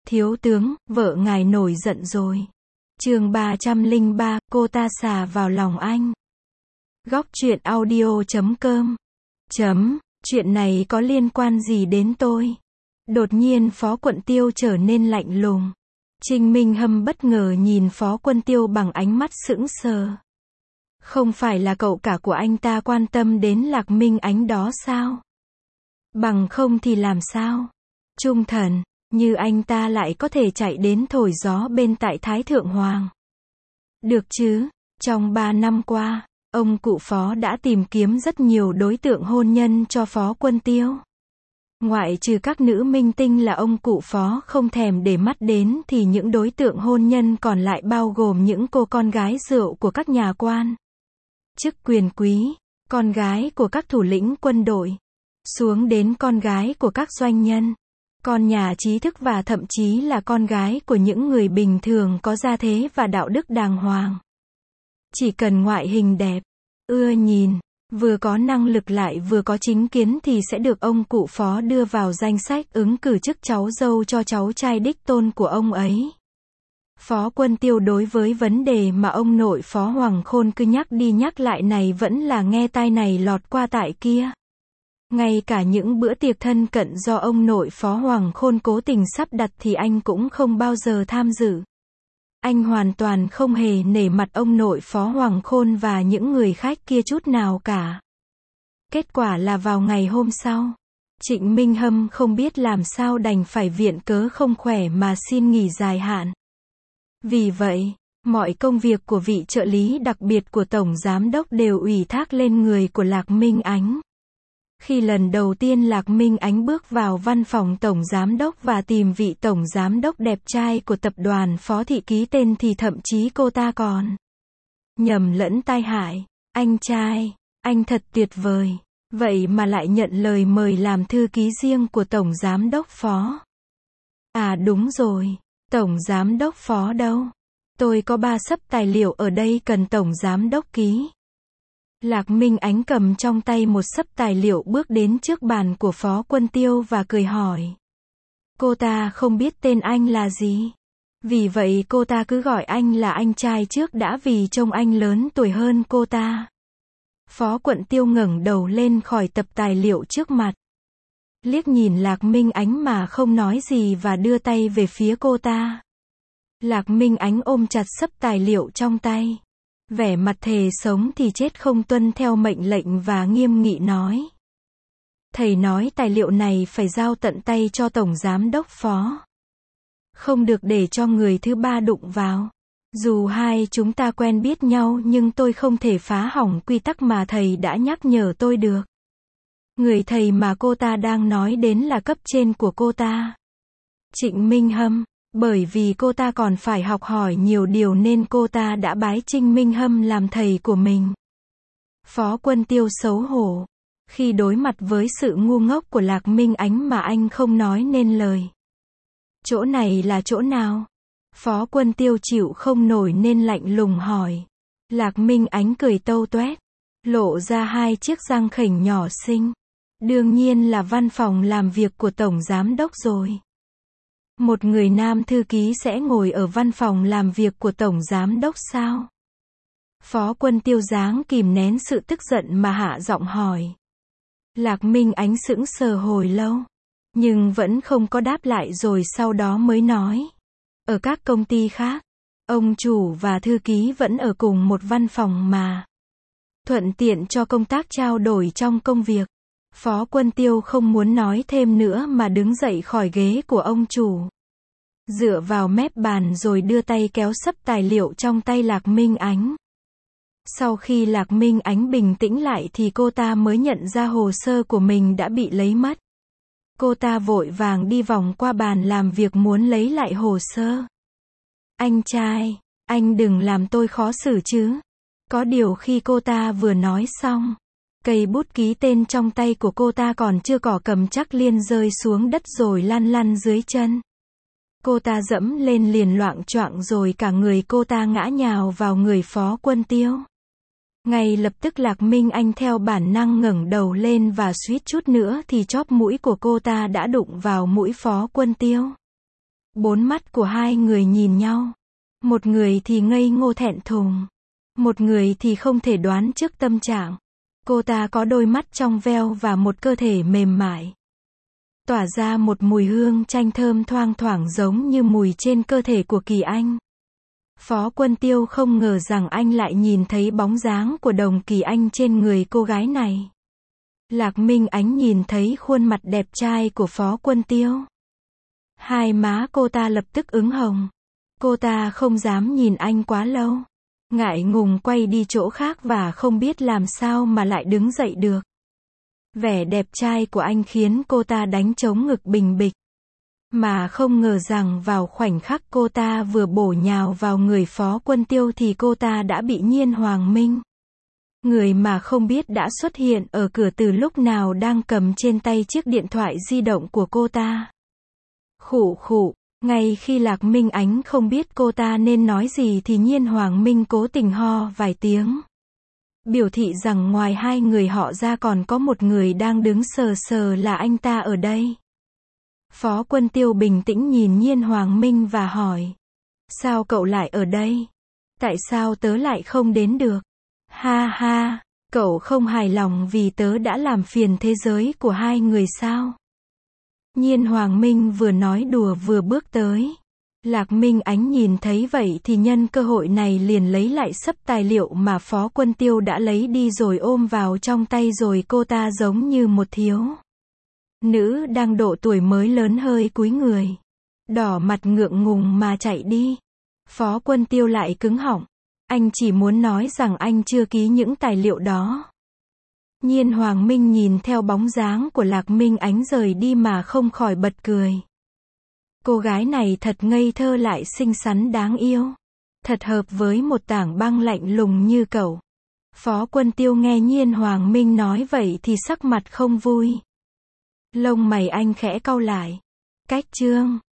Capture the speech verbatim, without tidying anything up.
Thiếu tướng, vợ ngài nổi giận rồi. Chương ba trăm lẻ ba, cô ta xà vào lòng anh. Góc truyện audio chấm com. Chấm, chuyện này có liên quan gì đến tôi? Đột nhiên Phó Quận Tiêu trở nên lạnh lùng. Trình Minh Hâm bất ngờ nhìn Phó Quân Tiêu bằng ánh mắt sững sờ. Không phải là cậu cả của anh ta quan tâm đến Lạc Minh Ánh đó sao? Bằng không thì làm sao? Trung thần, như anh ta lại có thể chạy đến thổi gió bên tại Thái Thượng Hoàng. Được chứ, trong ba năm qua, ông cụ Phó đã tìm kiếm rất nhiều đối tượng hôn nhân cho Phó Quân Tiêu. Ngoại trừ các nữ minh tinh là ông cụ Phó không thèm để mắt đến thì những đối tượng hôn nhân còn lại bao gồm những cô con gái rượu của các nhà quan, chức quyền quý, con gái của các thủ lĩnh quân đội, xuống đến con gái của các doanh nhân, con nhà trí thức và thậm chí là con gái của những người bình thường có gia thế và đạo đức đàng hoàng. Chỉ cần ngoại hình đẹp, ưa nhìn, vừa có năng lực lại vừa có chính kiến thì sẽ được ông cụ Phó đưa vào danh sách ứng cử chức cháu dâu cho cháu trai đích tôn của ông ấy. Phó Quân Tiêu đối với vấn đề mà ông nội Phó Hoàng Khôn cứ nhắc đi nhắc lại này vẫn là nghe tai này lọt qua tai kia. Ngay cả những bữa tiệc thân cận do ông nội Phó Hoàng Khôn cố tình sắp đặt thì anh cũng không bao giờ tham dự. Anh hoàn toàn không hề nể mặt ông nội Phó Hoàng Khôn và những người khách kia chút nào cả. Kết quả là vào ngày hôm sau, Trịnh Minh Hâm không biết làm sao đành phải viện cớ không khỏe mà xin nghỉ dài hạn. Vì vậy, mọi công việc của vị trợ lý đặc biệt của Tổng Giám đốc đều ủy thác lên người của Lạc Minh Ánh. Khi lần đầu tiên Lạc Minh Ánh bước vào văn phòng Tổng Giám đốc và tìm vị Tổng Giám đốc đẹp trai của tập đoàn Phó Thị ký tên thì thậm chí cô ta còn nhầm lẫn tai hại. Anh trai, anh thật tuyệt vời. Vậy mà lại nhận lời mời làm thư ký riêng của Tổng Giám đốc Phó. À đúng rồi, Tổng Giám đốc Phó đâu? Tôi có ba xấp tài liệu ở đây cần Tổng Giám đốc ký. Lạc Minh Ánh cầm trong tay một xấp tài liệu bước đến trước bàn của Phó Quân Tiêu và cười hỏi. Cô ta không biết tên anh là gì. Vì vậy cô ta cứ gọi anh là anh trai trước đã vì trông anh lớn tuổi hơn cô ta. Phó Quận Tiêu ngẩng đầu lên khỏi tập tài liệu trước mặt. Liếc nhìn Lạc Minh Ánh mà không nói gì và đưa tay về phía cô ta. Lạc Minh Ánh ôm chặt xấp tài liệu trong tay. Vẻ mặt thề sống thì chết không tuân theo mệnh lệnh và nghiêm nghị nói. Thầy nói tài liệu này phải giao tận tay cho Tổng Giám đốc Phó. Không được để cho người thứ ba đụng vào. Dù hai chúng ta quen biết nhau nhưng tôi không thể phá hỏng quy tắc mà thầy đã nhắc nhở tôi được. Người thầy mà cô ta đang nói đến là cấp trên của cô ta. Trịnh Minh Hâm. Bởi vì cô ta còn phải học hỏi nhiều điều nên cô ta đã bái Trịnh Minh Hâm làm thầy của mình. Phó Quân Tiêu xấu hổ. Khi đối mặt với sự ngu ngốc của Lạc Minh Ánh mà anh không nói nên lời. Chỗ này là chỗ nào? Phó Quân Tiêu chịu không nổi nên lạnh lùng hỏi. Lạc Minh Ánh cười tâu toét, lộ ra hai chiếc răng khểnh nhỏ xinh. Đương nhiên là văn phòng làm việc của Tổng Giám đốc rồi. Một người nam thư ký sẽ ngồi ở văn phòng làm việc của Tổng Giám đốc sao? Phó Quân Tiêu dáng kìm nén sự tức giận mà hạ giọng hỏi. Lạc Minh Ánh sững sờ hồi lâu, nhưng vẫn không có đáp lại rồi sau đó mới nói. Ở các công ty khác, ông chủ và thư ký vẫn ở cùng một văn phòng mà. Thuận tiện cho công tác trao đổi trong công việc. Phó Quân Tiêu không muốn nói thêm nữa mà đứng dậy khỏi ghế của ông chủ. Dựa vào mép bàn rồi đưa tay kéo xấp tài liệu trong tay Lạc Minh Ánh. Sau khi Lạc Minh Ánh bình tĩnh lại thì cô ta mới nhận ra hồ sơ của mình đã bị lấy mất. Cô ta vội vàng đi vòng qua bàn làm việc muốn lấy lại hồ sơ. Anh trai, anh đừng làm tôi khó xử chứ. Có điều khi cô ta vừa nói xong, cây bút ký tên trong tay của cô ta còn chưa cỏ cầm chắc liên rơi xuống đất rồi lăn lăn dưới chân. Cô ta dẫm lên liền loạng choạng rồi cả người cô ta ngã nhào vào người Phó Quân Tiêu. Ngay lập tức Lạc Minh Anh theo bản năng ngẩng đầu lên và suýt chút nữa thì chóp mũi của cô ta đã đụng vào mũi Phó Quân Tiêu. Bốn mắt của hai người nhìn nhau. Một người thì ngây ngô thẹn thùng. Một người thì không thể đoán trước tâm trạng. Cô ta có đôi mắt trong veo và một cơ thể mềm mại. Tỏa ra một mùi hương chanh thơm thoang thoảng giống như mùi trên cơ thể của Kỳ Anh. Phó Quân Tiêu không ngờ rằng anh lại nhìn thấy bóng dáng của Đồng Kỳ Anh trên người cô gái này. Lạc Minh Ánh nhìn thấy khuôn mặt đẹp trai của Phó Quân Tiêu. Hai má cô ta lập tức ửng hồng. Cô ta không dám nhìn anh quá lâu. Ngại ngùng quay đi chỗ khác và không biết làm sao mà lại đứng dậy được. Vẻ đẹp trai của anh khiến cô ta đánh trống ngực bình bịch. Mà không ngờ rằng vào khoảnh khắc cô ta vừa bổ nhào vào người Phó Quân Tiêu thì cô ta đã bị Nhiên Hoàng Minh, người mà không biết đã xuất hiện ở cửa từ lúc nào, đang cầm trên tay chiếc điện thoại di động của cô ta. Khụ khụ, ngay khi Lạc Minh Ánh không biết cô ta nên nói gì thì Nhiên Hoàng Minh cố tình ho vài tiếng. Biểu thị rằng ngoài hai người họ ra còn có một người đang đứng sờ sờ là anh ta ở đây. Phó Quân Tiêu bình tĩnh nhìn Nhiên Hoàng Minh và hỏi. Sao cậu lại ở đây? Tại sao tớ lại không đến được? Ha ha, cậu không hài lòng vì tớ đã làm phiền thế giới của hai người sao? Nhiên Hoàng Minh vừa nói đùa vừa bước tới. Lạc Minh Ánh nhìn thấy vậy thì nhân cơ hội này liền lấy lại xấp tài liệu mà Phó Quân Tiêu đã lấy đi rồi ôm vào trong tay, rồi cô ta giống như một thiếu nữ đang độ tuổi mới lớn hơi cúi người, đỏ mặt ngượng ngùng mà chạy đi. Phó Quân Tiêu lại cứng họng. Anh chỉ muốn nói rằng anh chưa ký những tài liệu đó. Nhiên Hoàng Minh nhìn theo bóng dáng của Lạc Minh Ánh rời đi mà không khỏi bật cười. Cô gái này thật ngây thơ lại xinh xắn đáng yêu. Thật hợp với một tảng băng lạnh lùng như cậu. Phó Quân Tiêu nghe Nhiên Hoàng Minh nói vậy thì sắc mặt không vui. Lông mày anh khẽ cau lại. Cách chương